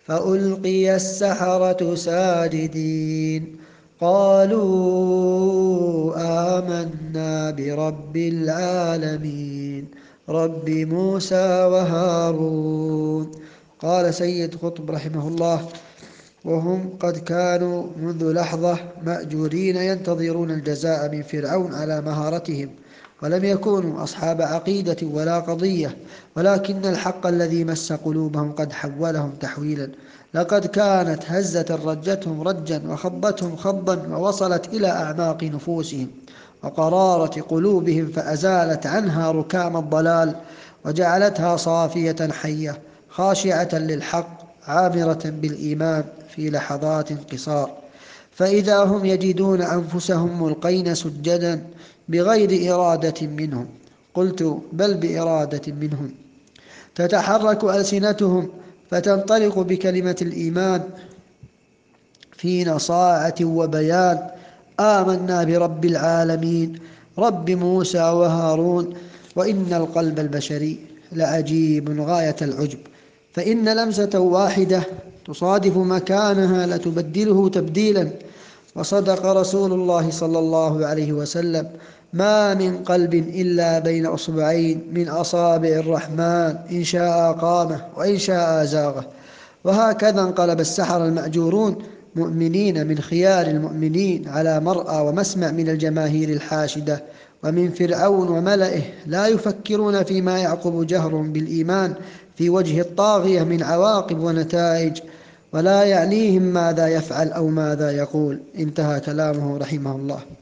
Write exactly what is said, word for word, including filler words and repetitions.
فألقي السحرة ساجدين قالوا آمنا برب العالمين رب موسى وهارون. قال سيد قطب رحمه الله: وهم قد كانوا منذ لحظة مأجورين ينتظرون الجزاء من فرعون على مهارتهم، ولم يكونوا أصحاب عقيدة ولا قضية، ولكن الحق الذي مس قلوبهم قد حولهم تحويلا. لقد كانت هزة رجتهم رجا وخضتهم خضا ووصلت إلى أعماق نفوسهم وقرارة قلوبهم، فأزالت عنها ركام الضلال وجعلتها صافية حية خاشعة للحق عامرة بالإيمان في لحظات قصار. فإذا هم يجدون أنفسهم ملقين سجدا بغير إرادة منهم، قلت بل بإرادة منهم، تتحرك ألسنتهم فتنطلق بكلمة الإيمان في نصاعة وبيان: آمنا برب العالمين رب موسى وهارون. وإن القلب البشري لعجيب غاية العجب، فإن لمسة واحدة تصادف مكانها لتبدله تبديلا. وصدق رسول الله صلى الله عليه وسلم: ما من قلب إلا بين أصبعين من أصابع الرحمن، إن شاء قامه وإن شاء أزاغه. وهكذا انقلب السحرة المأجورون مؤمنين من خيار المؤمنين على مرأى ومسمع من الجماهير الحاشدة ومن فرعون وملئه، لا يفكرون فيما يعقب جهرهم بالإيمان في وجه الطاغية من عواقب ونتائج، ولا يعنيهم ماذا يفعل أو ماذا يقول. انتهى كلامه رحمه الله.